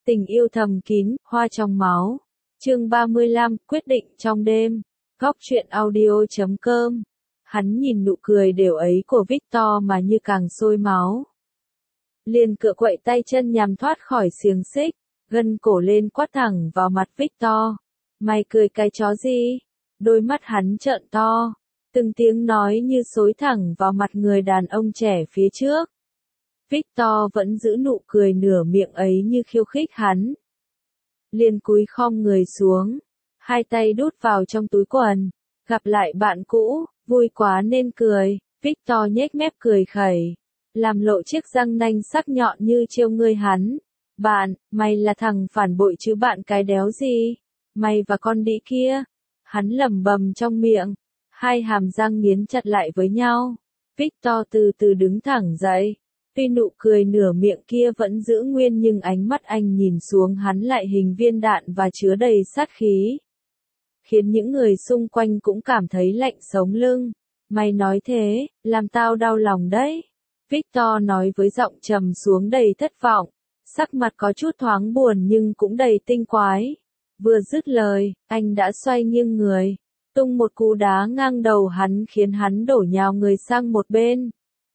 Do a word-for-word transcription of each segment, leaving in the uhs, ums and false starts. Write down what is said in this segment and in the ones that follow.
Tình yêu thầm kín, hoa trong máu. Chương ba mươi lăm, quyết định trong đêm. Góc truyện audio chấm com. Hắn nhìn nụ cười đều ấy của Victor mà như càng sôi máu. Liền cựa quậy tay chân nhằm thoát khỏi xiềng xích, gân cổ lên quát thẳng vào mặt Victor. Mày cười cái chó gì? Đôi mắt hắn trợn to, từng tiếng nói như xối thẳng vào mặt người đàn ông trẻ phía trước. Victor vẫn giữ nụ cười nửa miệng ấy như khiêu khích hắn. Liền cúi khom người xuống, hai tay đút vào trong túi quần. Gặp lại bạn cũ, vui quá nên cười. Victor nhếch mép cười khẩy, làm lộ chiếc răng nanh sắc nhọn như trêu ngươi hắn. Bạn, mày là thằng phản bội chứ bạn cái đéo gì? Mày và con đĩ kia. Hắn lẩm bẩm trong miệng, hai hàm răng nghiến chặt lại với nhau. Victor từ từ đứng thẳng dậy. Tuy nụ cười nửa miệng kia vẫn giữ nguyên nhưng ánh mắt anh nhìn xuống hắn lại hình viên đạn và chứa đầy sát khí. Khiến những người xung quanh cũng cảm thấy lạnh sống lưng. Mày nói thế, làm tao đau lòng đấy. Victor nói với giọng trầm xuống đầy thất vọng. Sắc mặt có chút thoáng buồn nhưng cũng đầy tinh quái. Vừa dứt lời, anh đã xoay nghiêng người, tung một cú đá ngang đầu hắn khiến hắn đổ nhào người sang một bên.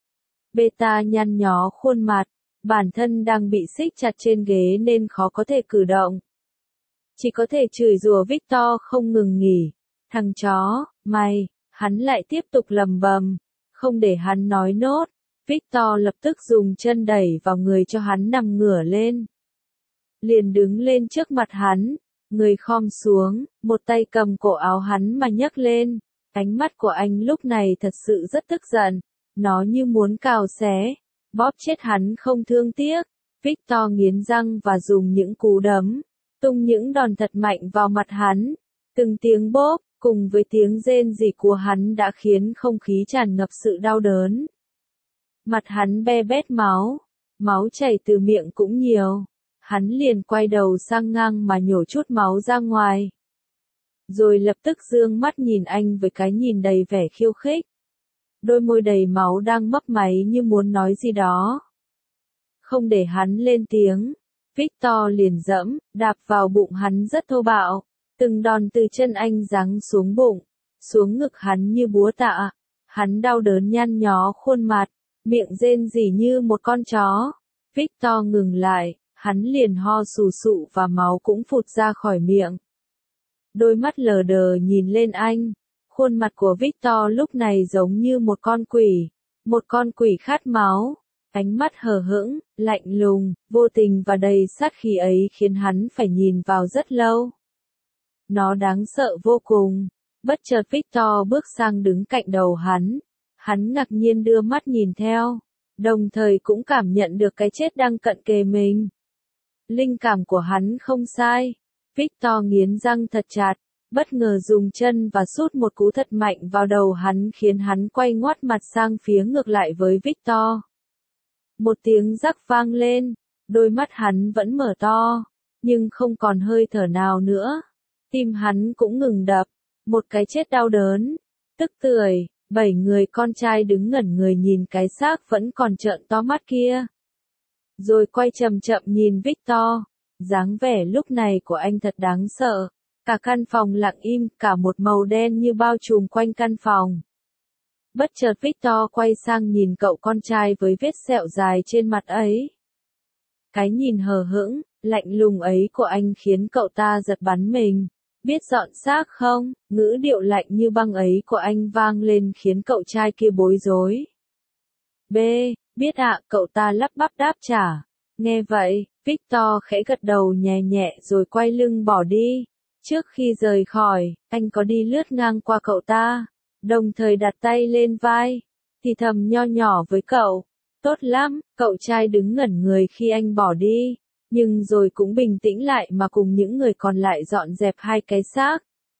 Beta nhăn nhó khuôn mặt, bản thân đang bị xích chặt trên ghế nên khó có thể cử động. Chỉ có thể chửi rủa Victor không ngừng nghỉ. Thằng chó, mày, hắn lại tiếp tục lầm bầm, không để hắn nói nốt. Victor lập tức dùng chân đẩy vào người cho hắn nằm ngửa lên. Liền đứng lên trước mặt hắn, người khom xuống, một tay cầm cổ áo hắn mà nhấc lên. Ánh mắt của anh lúc này thật sự rất tức giận. Nó như muốn cào xé, bóp chết hắn không thương tiếc. Victor nghiến răng và dùng những cú đấm, tung những đòn thật mạnh vào mặt hắn. Từng tiếng bóp, cùng với tiếng rên rỉ của hắn đã khiến không khí tràn ngập sự đau đớn. Mặt hắn be bét máu, máu chảy từ miệng cũng nhiều. Hắn liền quay đầu sang ngang mà nhổ chút máu ra ngoài. Rồi lập tức dương mắt nhìn anh với cái nhìn đầy vẻ khiêu khích. Đôi môi đầy máu đang mấp máy như muốn nói gì đó. Không để hắn lên tiếng, Victor liền dẫm, đạp vào bụng hắn rất thô bạo. Từng đòn từ chân anh giáng xuống bụng, xuống ngực hắn như búa tạ. Hắn đau đớn nhăn nhó khuôn mặt, miệng rên rỉ như một con chó. Victor ngừng lại, hắn liền ho sù sụ và máu cũng phụt ra khỏi miệng. Đôi mắt lờ đờ nhìn lên anh. Khuôn mặt của Victor lúc này giống như một con quỷ, một con quỷ khát máu. Ánh mắt hờ hững, lạnh lùng, vô tình và đầy sát khí ấy khiến hắn phải nhìn vào rất lâu. Nó đáng sợ vô cùng. Bất chợt Victor bước sang đứng cạnh đầu hắn. Hắn ngạc nhiên đưa mắt nhìn theo, đồng thời cũng cảm nhận được cái chết đang cận kề mình. Linh cảm của hắn không sai. Victor nghiến răng thật chặt, bất ngờ dùng chân và sút một cú thật mạnh vào đầu hắn khiến hắn quay ngoắt mặt sang phía ngược lại với Victor. Một tiếng rắc vang lên, đôi mắt hắn vẫn mở to, nhưng không còn hơi thở nào nữa. Tim hắn cũng ngừng đập, một cái chết đau đớn, tức tưởi. Bảy người con trai đứng ngẩn người nhìn cái xác vẫn còn trợn to mắt kia. Rồi quay chậm chậm nhìn Victor. Dáng vẻ lúc này của anh thật đáng sợ. Cả căn phòng lặng im, cả một màu đen như bao trùm quanh căn phòng. Bất chợt Victor quay sang nhìn cậu con trai với vết sẹo dài trên mặt ấy. Cái nhìn hờ hững, lạnh lùng ấy của anh khiến cậu ta giật bắn mình. Biết dọn xác không? Ngữ điệu lạnh như băng ấy của anh vang lên khiến cậu trai kia bối rối. B, biết ạ, cậu ta lắp bắp đáp trả. Nghe vậy, Victor khẽ gật đầu nhẹ nhẹ rồi quay lưng bỏ đi. Trước khi rời khỏi, anh có đi lướt ngang qua cậu ta, đồng thời đặt tay lên vai, thì thầm nho nhỏ với cậu. Tốt lắm, cậu trai đứng ngẩn người khi anh bỏ đi. Nhưng rồi cũng bình tĩnh lại mà cùng những người còn lại dọn dẹp hai cái xác.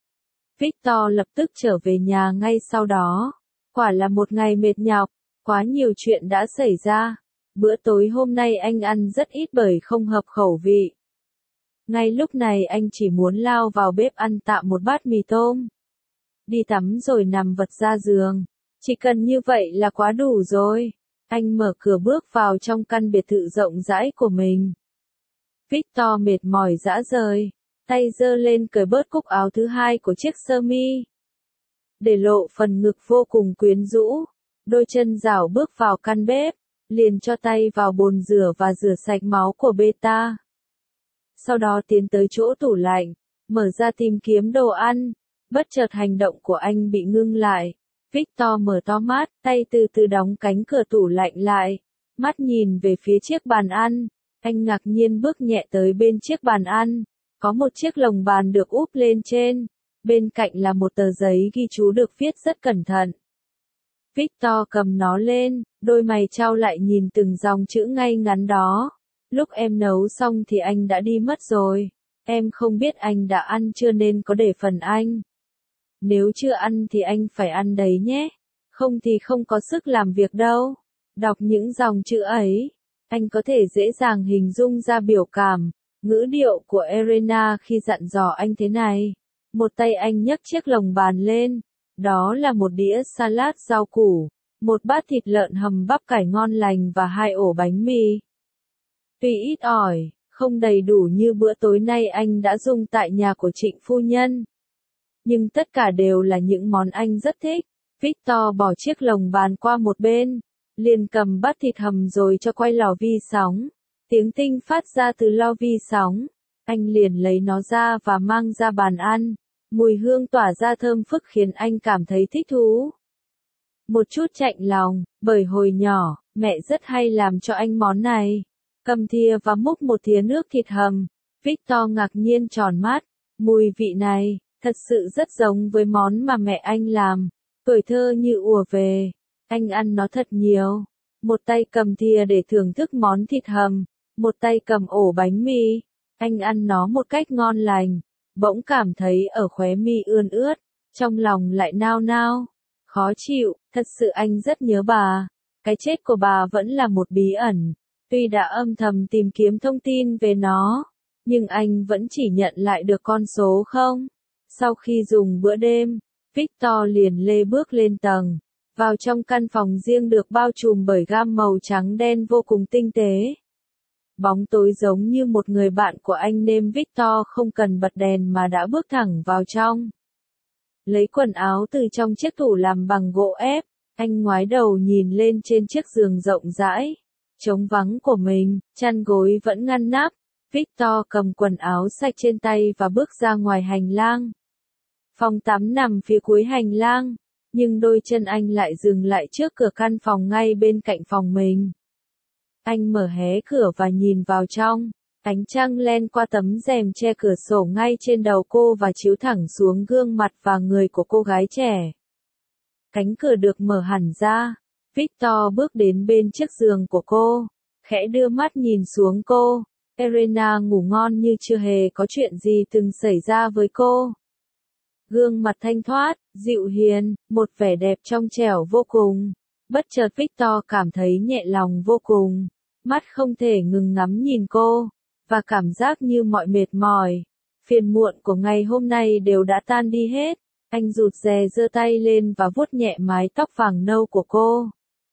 Victor lập tức trở về nhà ngay sau đó. Quả là một ngày mệt nhọc, quá nhiều chuyện đã xảy ra. Bữa tối hôm nay anh ăn rất ít bởi không hợp khẩu vị. Ngay lúc này anh chỉ muốn lao vào bếp ăn tạm một bát mì tôm. Đi tắm rồi nằm vật ra giường. Chỉ cần như vậy là quá đủ rồi. Anh mở cửa bước vào trong căn biệt thự rộng rãi của mình. Victor mệt mỏi rã rời, tay giơ lên cởi bớt cúc áo thứ hai của chiếc sơ mi, để lộ phần ngực vô cùng quyến rũ, đôi chân rảo bước vào căn bếp, liền cho tay vào bồn rửa và rửa sạch máu của beta. Sau đó tiến tới chỗ tủ lạnh, mở ra tìm kiếm đồ ăn, bất chợt hành động của anh bị ngưng lại. Victor mở to mắt, tay từ từ đóng cánh cửa tủ lạnh lại, mắt nhìn về phía chiếc bàn ăn, anh ngạc nhiên bước nhẹ tới bên chiếc bàn ăn, có một chiếc lồng bàn được úp lên trên, bên cạnh là một tờ giấy ghi chú được viết rất cẩn thận. Victor cầm nó lên, đôi mày chau lại nhìn từng dòng chữ ngay ngắn đó. Lúc em nấu xong thì anh đã đi mất rồi, em không biết anh đã ăn chưa nên có để phần anh. Nếu chưa ăn thì anh phải ăn đấy nhé, không thì không có sức làm việc đâu. Đọc những dòng chữ ấy, anh có thể dễ dàng hình dung ra biểu cảm, ngữ điệu của Elena khi dặn dò anh thế này. Một tay anh nhấc chiếc lồng bàn lên, đó là một đĩa salad rau củ, một bát thịt lợn hầm bắp cải ngon lành và hai ổ bánh mì. Tuy ít ỏi, không đầy đủ như bữa tối nay anh đã dùng tại nhà của Trịnh phu nhân, nhưng tất cả đều là những món anh rất thích. Victor bỏ chiếc lồng bàn qua một bên, liền cầm bát thịt hầm rồi cho quay lò vi sóng. Tiếng tinh phát ra từ lò vi sóng, anh liền lấy nó ra và mang ra bàn ăn. Mùi hương tỏa ra thơm phức khiến anh cảm thấy thích thú. Một chút chạnh lòng, bởi hồi nhỏ, mẹ rất hay làm cho anh món này. Cầm thìa và múc một thìa nước thịt hầm, Victor ngạc nhiên tròn mắt, mùi vị này, thật sự rất giống với món mà mẹ anh làm. Tuổi thơ như ùa về, anh ăn nó thật nhiều. Một tay cầm thìa để thưởng thức món thịt hầm, một tay cầm ổ bánh mì, anh ăn nó một cách ngon lành. Bỗng cảm thấy ở khóe mi ươn ướt, trong lòng lại nao nao, khó chịu, thật sự anh rất nhớ bà. Cái chết của bà vẫn là một bí ẩn, tuy đã âm thầm tìm kiếm thông tin về nó, nhưng anh vẫn chỉ nhận lại được con số không. Sau khi dùng bữa đêm, Victor liền lê bước lên tầng, vào trong căn phòng riêng được bao trùm bởi gam màu trắng đen vô cùng tinh tế. Bóng tối giống như một người bạn của anh nên Victor không cần bật đèn mà đã bước thẳng vào trong. Lấy quần áo từ trong chiếc tủ làm bằng gỗ ép, anh ngoái đầu nhìn lên trên chiếc giường rộng rãi, trống vắng của mình, chăn gối vẫn ngăn nắp. Victor cầm quần áo sạch trên tay và bước ra ngoài hành lang. Phòng tắm nằm phía cuối hành lang, nhưng đôi chân anh lại dừng lại trước cửa căn phòng ngay bên cạnh phòng mình. Anh mở hé cửa và nhìn vào trong, ánh trăng len qua tấm rèm che cửa sổ ngay trên đầu cô và chiếu thẳng xuống gương mặt và người của cô gái trẻ. Cánh cửa được mở hẳn ra, Victor bước đến bên chiếc giường của cô, khẽ đưa mắt nhìn xuống cô. Elena ngủ ngon như chưa hề có chuyện gì từng xảy ra với cô. Gương mặt thanh thoát, dịu hiền, một vẻ đẹp trong trẻo vô cùng. Bất chợt Victor cảm thấy nhẹ lòng vô cùng, mắt không thể ngừng ngắm nhìn cô, và cảm giác như mọi mệt mỏi, phiền muộn của ngày hôm nay đều đã tan đi hết. Anh rụt rè giơ tay lên và vuốt nhẹ mái tóc vàng nâu của cô.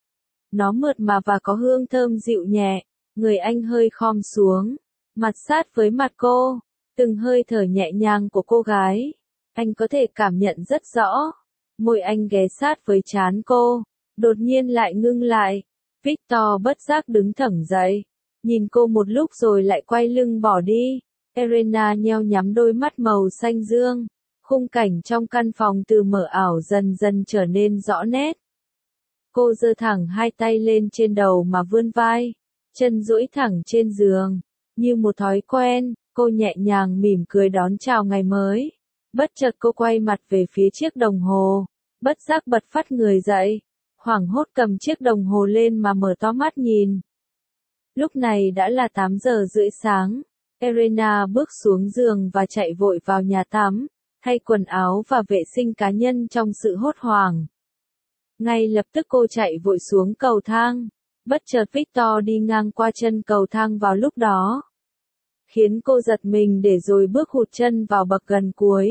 Nó mượt mà và có hương thơm dịu nhẹ, người anh hơi khom xuống, mặt sát với mặt cô, từng hơi thở nhẹ nhàng của cô gái. Anh có thể cảm nhận rất rõ, môi anh ghé sát với trán cô, đột nhiên lại ngưng lại. Victor bất giác đứng thẳng dậy, nhìn cô một lúc rồi lại quay lưng bỏ đi. Elena nheo nhắm đôi mắt màu xanh dương, khung cảnh trong căn phòng từ mờ ảo dần dần trở nên rõ nét. Cô giơ thẳng hai tay lên trên đầu mà vươn vai, chân duỗi thẳng trên giường, như một thói quen, cô nhẹ nhàng mỉm cười đón chào ngày mới. Bất chợt cô quay mặt về phía chiếc đồng hồ, bất giác bật phắt người dậy, hoảng hốt cầm chiếc đồng hồ lên mà mở to mắt nhìn. Lúc này đã là tám giờ rưỡi sáng, Elena bước xuống giường và chạy vội vào nhà tắm, thay quần áo và vệ sinh cá nhân trong sự hốt hoảng. Ngay lập tức cô chạy vội xuống cầu thang, bất chợt Victor đi ngang qua chân cầu thang vào lúc đó, khiến cô giật mình để rồi bước hụt chân vào bậc gần cuối.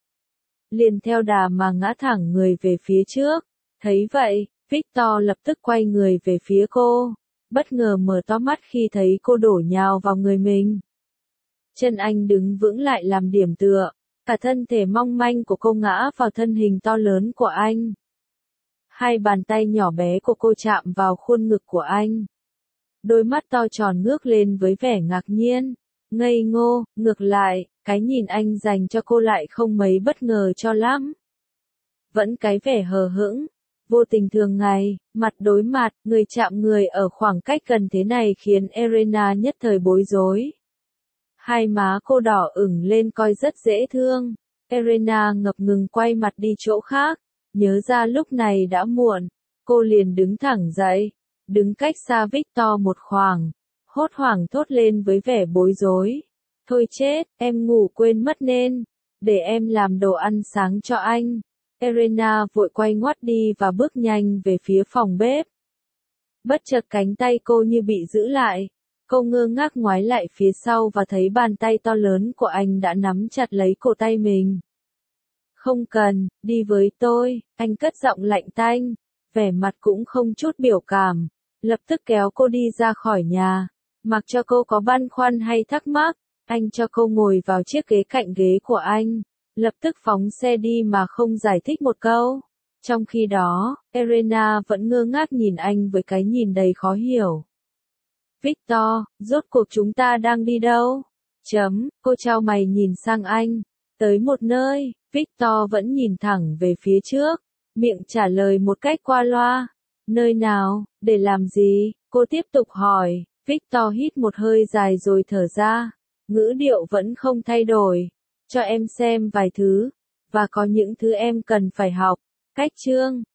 Liền theo đà mà ngã thẳng người về phía trước. Thấy vậy, Victor lập tức quay người về phía cô, bất ngờ mở to mắt khi thấy cô đổ nhào vào người mình. Chân anh đứng vững lại làm điểm tựa, cả thân thể mong manh của cô ngã vào thân hình to lớn của anh. Hai bàn tay nhỏ bé của cô chạm vào khuôn ngực của anh. Đôi mắt to tròn ngước lên với vẻ ngạc nhiên, ngây ngô, ngược lại, cái nhìn anh dành cho cô lại không mấy bất ngờ cho lắm. Vẫn cái vẻ hờ hững, vô tình thường ngày, mặt đối mặt, người chạm người ở khoảng cách gần thế này khiến Elena nhất thời bối rối. Hai má cô đỏ ửng lên coi rất dễ thương. Elena ngập ngừng quay mặt đi chỗ khác, nhớ ra lúc này đã muộn, cô liền đứng thẳng dậy, đứng cách xa Victor một khoảng, hốt hoảng thốt lên với vẻ bối rối. Thôi chết, em ngủ quên mất nên, để em làm đồ ăn sáng cho anh. Elena vội quay ngoắt đi và bước nhanh về phía phòng bếp. Bất chợt cánh tay cô như bị giữ lại. Cô ngơ ngác ngoái lại phía sau và thấy bàn tay to lớn của anh đã nắm chặt lấy cổ tay mình. Không cần, đi với tôi, anh cất giọng lạnh tanh, vẻ mặt cũng không chút biểu cảm, lập tức kéo cô đi ra khỏi nhà. Mặc cho cô có băn khoăn hay thắc mắc, anh cho cô ngồi vào chiếc ghế cạnh ghế của anh, lập tức phóng xe đi mà không giải thích một câu. Trong khi đó, Elena vẫn ngơ ngác nhìn anh với cái nhìn đầy khó hiểu. Victor, rốt cuộc chúng ta đang đi đâu? Chấm, cô chau mày nhìn sang anh. Tới một nơi, Victor vẫn nhìn thẳng về phía trước, miệng trả lời một cách qua loa. Nơi nào, để làm gì? Cô tiếp tục hỏi. Victor hít một hơi dài rồi thở ra. Ngữ điệu vẫn không thay đổi. Cho em xem vài thứ, và có những thứ em cần phải học. Cách chương